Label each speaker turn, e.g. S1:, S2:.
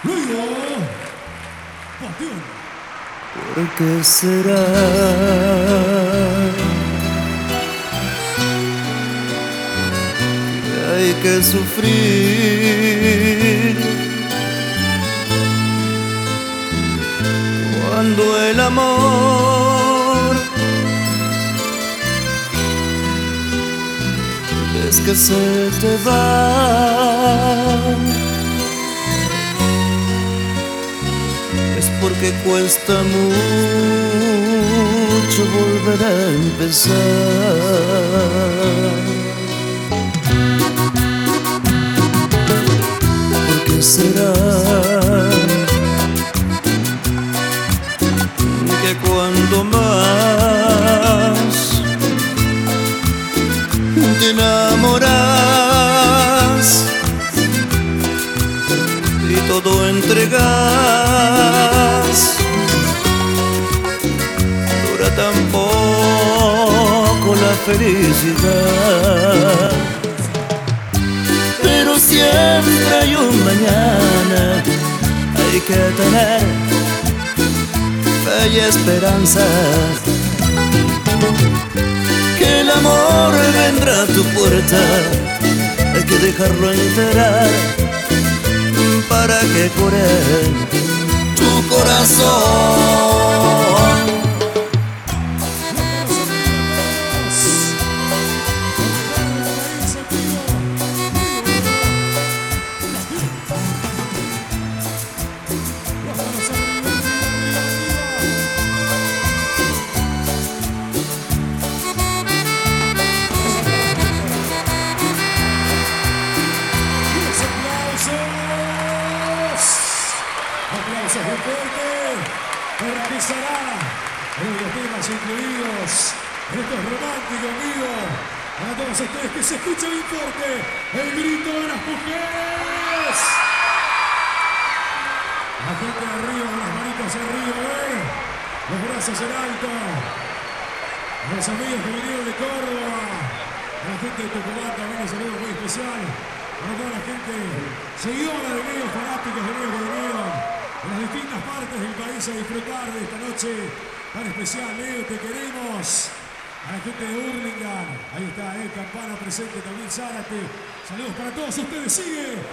S1: Luego, Pasión.
S2: ¿Por qué será que hay que sufrir cuando el amor ves que se te va? Es porque cuesta mucho volver a empezar. ¿Por qué será que cuando más te enamoras y todo entregas, dura tan poco la felicidad? Pero siempre hay un mañana, hay que tener fe y esperanza, que el amor vendrá a tu puerta, hay que dejarlo entrar para que cure tu corazón.
S1: Aplausos muy fuertes, porque será uno de los temas incluidos en estos románticos amigos. Para todos ustedes, que se escuche bien fuerte el grito de las mujeres. La gente arriba, las manitas arriba, los brazos en alto. A los amigos que vinieron de Córdoba, a la gente de Tucumán también un saludo muy especial. Para toda la gente seguidora de Neo, fanáticos de Neo que vinieron en las distintas partes del país a disfrutar de esta noche tan especial. Neo, te queremos. A la gente de Hurlingham, ahí está, Campana presente, también Zárate. Saludos para todos ustedes, sigue.